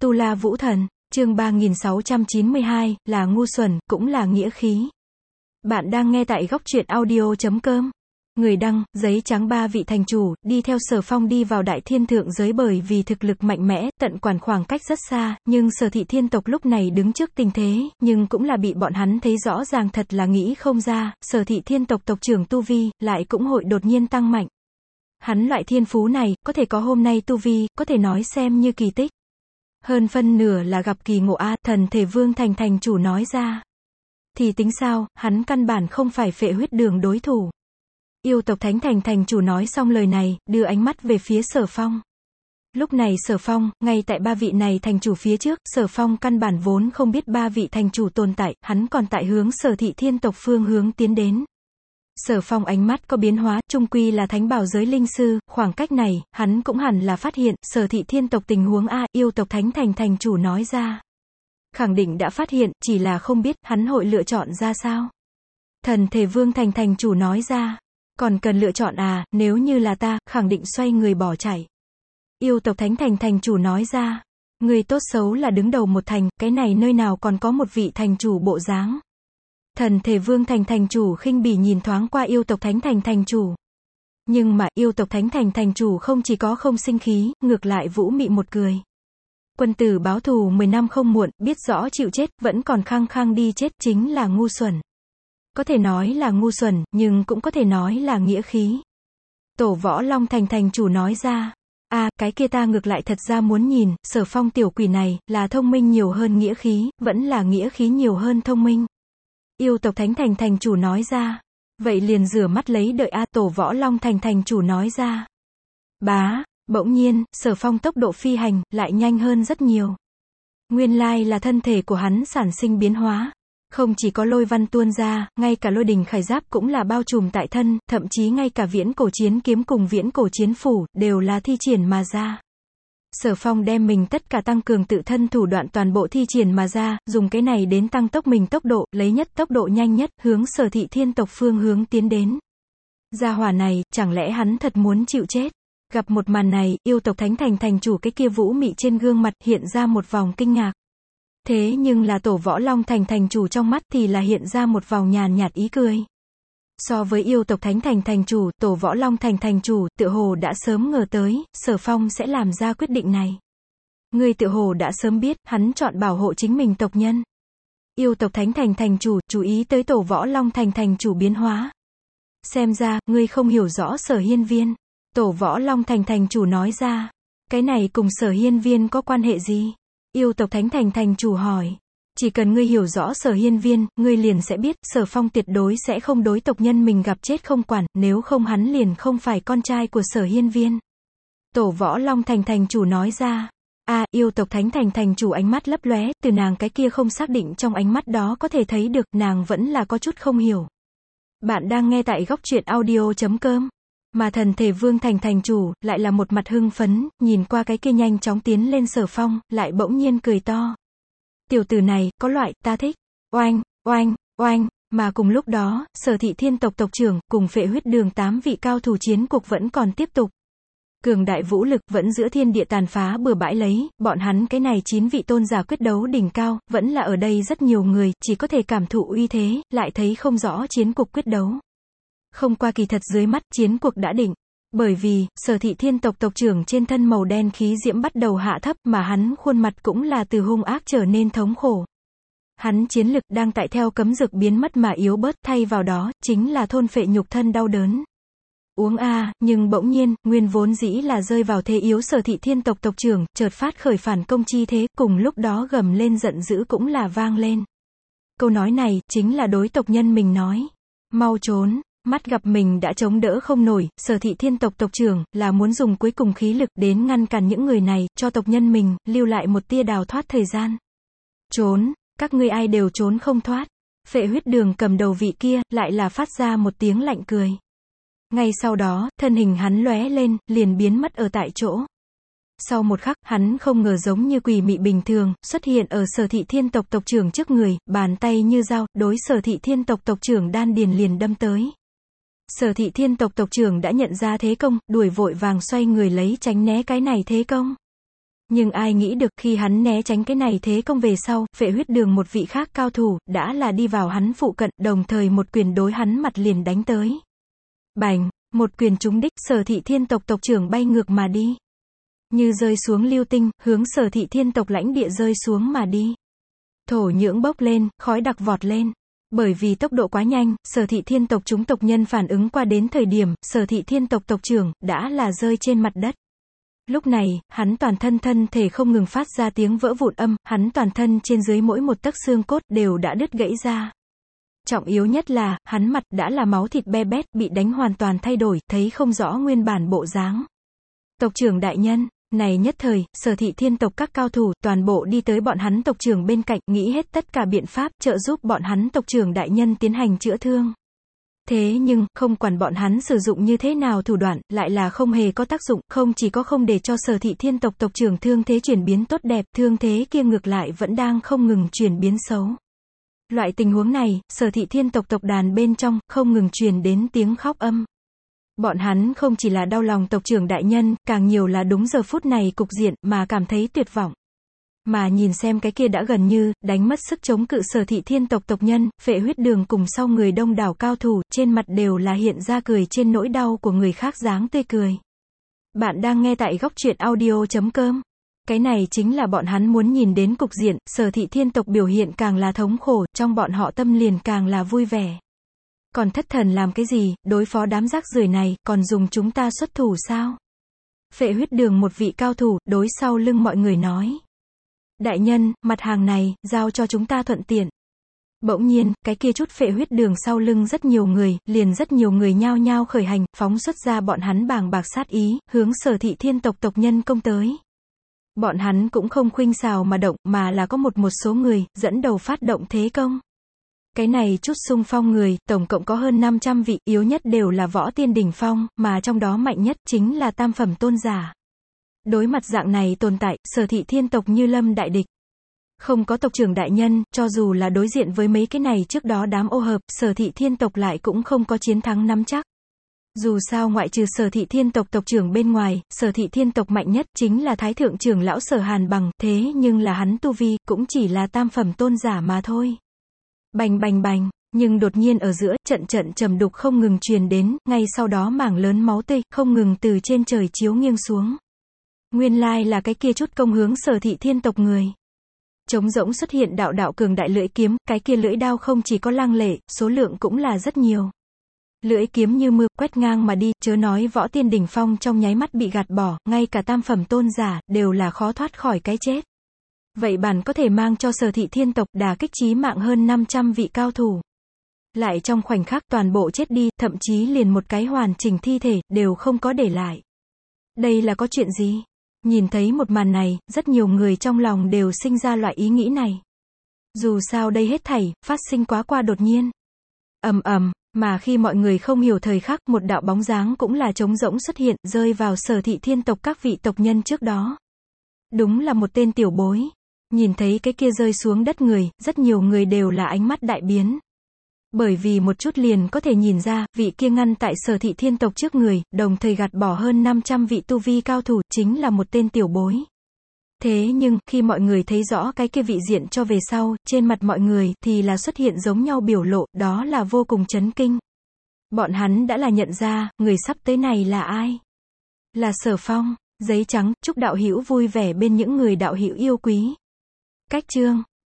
Tu La Vũ Thần, chương 3692, là ngu xuẩn, cũng là nghĩa khí. Bạn đang nghe tại góc truyện audio.com. Người đăng, giấy trắng. Ba vị thành chủ, đi theo Sở Phong đi vào Đại Thiên Thượng Giới bởi vì thực lực mạnh mẽ, tận quản khoảng cách rất xa, nhưng Sở Thị Thiên tộc lúc này đứng trước tình thế, nhưng cũng là bị bọn hắn thấy rõ ràng thật là nghĩ không ra, Sở Thị Thiên tộc tộc trưởng Tu Vi, lại cũng hội đột nhiên tăng mạnh. Hắn loại thiên phú này, có thể có hôm nay Tu Vi, có thể nói xem như kỳ tích. Hơn phân nửa là gặp kỳ ngộ a. Thần Thể Vương thành chủ nói ra. Thì tính sao, hắn căn bản không phải Phệ Huyết Đường đối thủ. Yêu tộc Thánh thành chủ nói xong lời này, đưa ánh mắt về phía Sở Phong. Lúc này Sở Phong, ngay tại ba vị này thành chủ phía trước, Sở Phong căn bản vốn không biết ba vị thành chủ tồn tại, hắn còn tại hướng Sở Thị Thiên tộc phương hướng tiến đến. Sở Phong ánh mắt có biến hóa, chung quy là thánh bảo giới linh sư, khoảng cách này, hắn cũng hẳn là phát hiện, Sở Thị Thiên tộc tình huống a. Yêu tộc Thánh thành chủ nói ra. Khẳng định đã phát hiện, chỉ là không biết, hắn hội lựa chọn ra sao. Thần Thể Vương thành chủ nói ra. Còn cần lựa chọn à, nếu như là ta, khẳng định xoay người bỏ chạy. Yêu tộc Thánh thành chủ nói ra. Người tốt xấu là đứng đầu một thành, cái này nơi nào còn có một vị thành chủ bộ dáng. Thần Thể Vương thành chủ khinh bỉ nhìn thoáng qua yêu tộc Thánh thành chủ. Nhưng mà, yêu tộc Thánh thành chủ không chỉ có không sinh khí, ngược lại vũ mị một cười. Quân tử báo thù 10 năm không muộn, biết rõ chịu chết, vẫn còn khăng khăng đi chết, chính là ngu xuẩn. Có thể nói là ngu xuẩn, nhưng cũng có thể nói là nghĩa khí. Tổ Võ Long thành chủ nói ra. Cái kia ta ngược lại thật ra muốn nhìn, Sở Phong tiểu quỷ này, là thông minh nhiều hơn nghĩa khí, vẫn là nghĩa khí nhiều hơn thông minh. Yêu tộc Thánh thành chủ nói ra. Vậy liền rửa mắt lấy đợi a. Tổ Võ Long thành chủ nói ra. Bỗng nhiên, Sở Phong tốc độ phi hành, lại nhanh hơn rất nhiều. Nguyên lai là thân thể của hắn sản sinh biến hóa. Không chỉ có lôi văn tuôn ra, ngay cả lôi đình khải giáp cũng là bao trùm tại thân, thậm chí ngay cả viễn cổ chiến kiếm cùng viễn cổ chiến phủ, đều là thi triển mà ra. Sở Phong đem mình tất cả tăng cường tự thân thủ đoạn toàn bộ thi triển mà ra, dùng cái này đến tăng tốc mình tốc độ, lấy nhất tốc độ nhanh nhất, hướng Sở Thị Thiên tộc phương hướng tiến đến. Gia hỏa này, chẳng lẽ hắn thật muốn chịu chết? Gặp một màn này, yêu tộc Thánh thành chủ cái kia vũ mị trên gương mặt hiện ra một vòng kinh ngạc. Thế nhưng là Tổ Võ Long thành chủ trong mắt thì là hiện ra một vòng nhàn nhạt ý cười. So với yêu tộc Thánh thành chủ, Tổ Võ Long thành chủ, tựa hồ đã sớm ngờ tới, Sở Phong sẽ làm ra quyết định này. Người tựa hồ đã sớm biết, hắn chọn bảo hộ chính mình tộc nhân. Yêu tộc Thánh thành chủ, chú ý tới Tổ Võ Long thành chủ biến hóa. Xem ra, ngươi không hiểu rõ Sở Hiên Viên. Tổ Võ Long thành chủ nói ra. Cái này cùng Sở Hiên Viên có quan hệ gì? Yêu tộc Thánh thành chủ hỏi. Chỉ cần ngươi hiểu rõ Sở Hiên Viên, ngươi liền sẽ biết, Sở Phong tuyệt đối sẽ không đối tộc nhân mình gặp chết không quản, nếu không hắn liền không phải con trai của Sở Hiên Viên. Tổ Võ Long thành chủ nói ra. Yêu tộc Thánh thành chủ ánh mắt lấp lóe, từ nàng cái kia không xác định trong ánh mắt đó có thể thấy được, nàng vẫn là có chút không hiểu. Bạn đang nghe tại góc truyện audio.com. Mà Thần Thể Vương thành chủ, lại là một mặt hưng phấn, nhìn qua cái kia nhanh chóng tiến lên Sở Phong, lại bỗng nhiên cười to. Tiểu tử này, có loại, ta thích. Oanh, oanh, oanh, mà cùng lúc đó, Sở Thị Thiên tộc tộc trưởng, cùng Phệ Huyết Đường 8 vị cao thủ chiến cuộc vẫn còn tiếp tục. Cường đại vũ lực, vẫn giữa thiên địa tàn phá bừa bãi lấy, bọn hắn cái này 9 vị tôn giả quyết đấu đỉnh cao, vẫn là ở đây rất nhiều người, chỉ có thể cảm thụ uy thế, lại thấy không rõ chiến cuộc quyết đấu. Không qua kỳ thật dưới mắt, chiến cuộc đã định. Bởi vì, Sở Thị Thiên tộc tộc trưởng trên thân màu đen khí diễm bắt đầu hạ thấp, mà hắn khuôn mặt cũng là từ hung ác trở nên thống khổ. Hắn chiến lực đang tại theo cấm dược biến mất mà yếu bớt, thay vào đó, chính là thôn phệ nhục thân đau đớn. Nhưng bỗng nhiên, nguyên vốn dĩ là rơi vào thế yếu Sở Thị Thiên tộc tộc trưởng, chợt phát khởi phản công chi thế, cùng lúc đó gầm lên giận dữ cũng là vang lên. Câu nói này, chính là đối tộc nhân mình nói. Mau trốn. Mắt gặp mình đã chống đỡ không nổi, Sở Thị Thiên tộc tộc trưởng, là muốn dùng cuối cùng khí lực đến ngăn cản những người này, cho tộc nhân mình, lưu lại một tia đào thoát thời gian. Trốn, các ngươi ai đều trốn không thoát. Phệ Huyết Đường cầm đầu vị kia, lại là phát ra một tiếng lạnh cười. Ngay sau đó, thân hình hắn lóe lên, liền biến mất ở tại chỗ. Sau một khắc, hắn không ngờ giống như quỷ mị bình thường, xuất hiện ở Sở Thị Thiên tộc tộc trưởng trước người, bàn tay như dao, đối Sở Thị Thiên tộc tộc trưởng đan điền liền đâm tới. Sở Thị Thiên tộc tộc trưởng đã nhận ra thế công, đuổi vội vàng xoay người lấy tránh né cái này thế công. Nhưng ai nghĩ được khi hắn né tránh cái này thế công về sau, Phệ Huyết Đường một vị khác cao thủ, đã là đi vào hắn phụ cận, đồng thời một quyền đối hắn mặt liền đánh tới. Bành, một quyền trúng đích, Sở Thị Thiên tộc tộc trưởng bay ngược mà đi. Như rơi xuống lưu tinh, hướng Sở Thị Thiên tộc lãnh địa rơi xuống mà đi. Thổ nhưỡng bốc lên, khói đặc vọt lên. Bởi vì tốc độ quá nhanh, Sở Thị Thiên tộc chúng tộc nhân phản ứng qua đến thời điểm, Sở Thị Thiên tộc tộc trưởng, đã là rơi trên mặt đất. Lúc này, hắn toàn thân thân thể không ngừng phát ra tiếng vỡ vụn âm, hắn toàn thân trên dưới mỗi một tấc xương cốt đều đã đứt gãy ra. Trọng yếu nhất là, hắn mặt đã là máu thịt be bét, bị đánh hoàn toàn thay đổi, thấy không rõ nguyên bản bộ dáng. Tộc trưởng đại nhân, này nhất thời, Sở Thị Thiên tộc các cao thủ, toàn bộ đi tới bọn hắn tộc trưởng bên cạnh, nghĩ hết tất cả biện pháp, trợ giúp bọn hắn tộc trưởng đại nhân tiến hành chữa thương. Thế nhưng, không quản bọn hắn sử dụng như thế nào thủ đoạn, lại là không hề có tác dụng, không chỉ có không để cho Sở Thị Thiên tộc tộc trưởng thương thế chuyển biến tốt đẹp, thương thế kia ngược lại vẫn đang không ngừng chuyển biến xấu. Loại tình huống này, Sở Thị Thiên tộc tộc đàn bên trong, không ngừng truyền đến tiếng khóc âm. Bọn hắn không chỉ là đau lòng tộc trưởng đại nhân, càng nhiều là đúng giờ phút này cục diện, mà cảm thấy tuyệt vọng. Mà nhìn xem cái kia đã gần như, đánh mất sức chống cự Sở Thị Thiên tộc tộc nhân, Phệ Huyết Đường cùng sau người đông đảo cao thủ, trên mặt đều là hiện ra cười trên nỗi đau của người khác dáng tươi cười. Bạn đang nghe tại góc truyện audio.com. Cái này chính là bọn hắn muốn nhìn đến cục diện, Sở Thị Thiên tộc biểu hiện càng là thống khổ, trong bọn họ tâm liền càng là vui vẻ. Còn thất thần làm cái gì, đối phó đám rác rưởi này, còn dùng chúng ta xuất thủ sao? Phệ Huyết Đường một vị cao thủ, đối sau lưng mọi người nói. Đại nhân, mặt hàng này, giao cho chúng ta thuận tiện. Bỗng nhiên, cái kia chút Phệ Huyết Đường sau lưng rất nhiều người, liền rất nhiều người nhao nhao khởi hành, phóng xuất ra bọn hắn bàng bạc sát ý, hướng Sở Thị Thiên tộc tộc nhân công tới. Bọn hắn cũng không khuynh xào mà động, mà là có một số người, dẫn đầu phát động thế công. Cái này chút xung phong người, tổng cộng có hơn 500 vị, yếu nhất đều là võ tiên đỉnh phong, mà trong đó mạnh nhất chính là tam phẩm tôn giả. Đối mặt dạng này tồn tại, Sở Thị Thiên tộc như lâm đại địch. Không có tộc trưởng đại nhân, cho dù là đối diện với mấy cái này trước đó đám ô hợp, Sở Thị Thiên tộc lại cũng không có chiến thắng nắm chắc. Dù sao ngoại trừ Sở Thị Thiên tộc tộc trưởng bên ngoài, Sở Thị Thiên tộc mạnh nhất chính là Thái Thượng trưởng lão Sở Hàn Bằng, thế nhưng là hắn tu vi, cũng chỉ là tam phẩm tôn giả mà thôi. Bành bành bành, nhưng đột nhiên ở giữa, trận trầm đục không ngừng truyền đến, ngay sau đó mảng lớn máu tươi, không ngừng từ trên trời chiếu nghiêng xuống. Nguyên lai là cái kia chút công hướng Sở Thị Thiên tộc người. Trống rỗng xuất hiện đạo đạo cường đại lưỡi kiếm, cái kia lưỡi đao không chỉ có lăng lệ, số lượng cũng là rất nhiều. Lưỡi kiếm như mưa, quét ngang mà đi, chớ nói võ tiên đỉnh phong trong nháy mắt bị gạt bỏ, ngay cả tam phẩm tôn giả, đều là khó thoát khỏi cái chết. Vậy bản có thể mang cho Sở Thị Thiên tộc đả kích chí mạng hơn 500 vị cao thủ. Lại trong khoảnh khắc toàn bộ chết đi, thậm chí liền một cái hoàn chỉnh thi thể, đều không có để lại. Đây là có chuyện gì? Nhìn thấy một màn này, rất nhiều người trong lòng đều sinh ra loại ý nghĩ này. Dù sao đây hết thảy, phát sinh quá qua đột nhiên. Ầm ầm, mà khi mọi người không hiểu thời khắc, một đạo bóng dáng cũng là trống rỗng xuất hiện, rơi vào Sở Thị Thiên tộc các vị tộc nhân trước đó. Đúng là một tên tiểu bối. Nhìn thấy cái kia rơi xuống đất người, rất nhiều người đều là ánh mắt đại biến. Bởi vì một chút liền có thể nhìn ra, vị kia ngăn tại Sở Thị Thiên tộc trước người, đồng thời gạt bỏ hơn 500 vị tu vi cao thủ, chính là một tên tiểu bối. Thế nhưng, khi mọi người thấy rõ cái kia vị diện cho về sau, trên mặt mọi người, thì là xuất hiện giống nhau biểu lộ, đó là vô cùng chấn kinh. Bọn hắn đã là nhận ra, người sắp tới này là ai? Là Sở Phong. Giấy trắng, chúc đạo hữu vui vẻ bên những người đạo hữu yêu quý. Cách chương.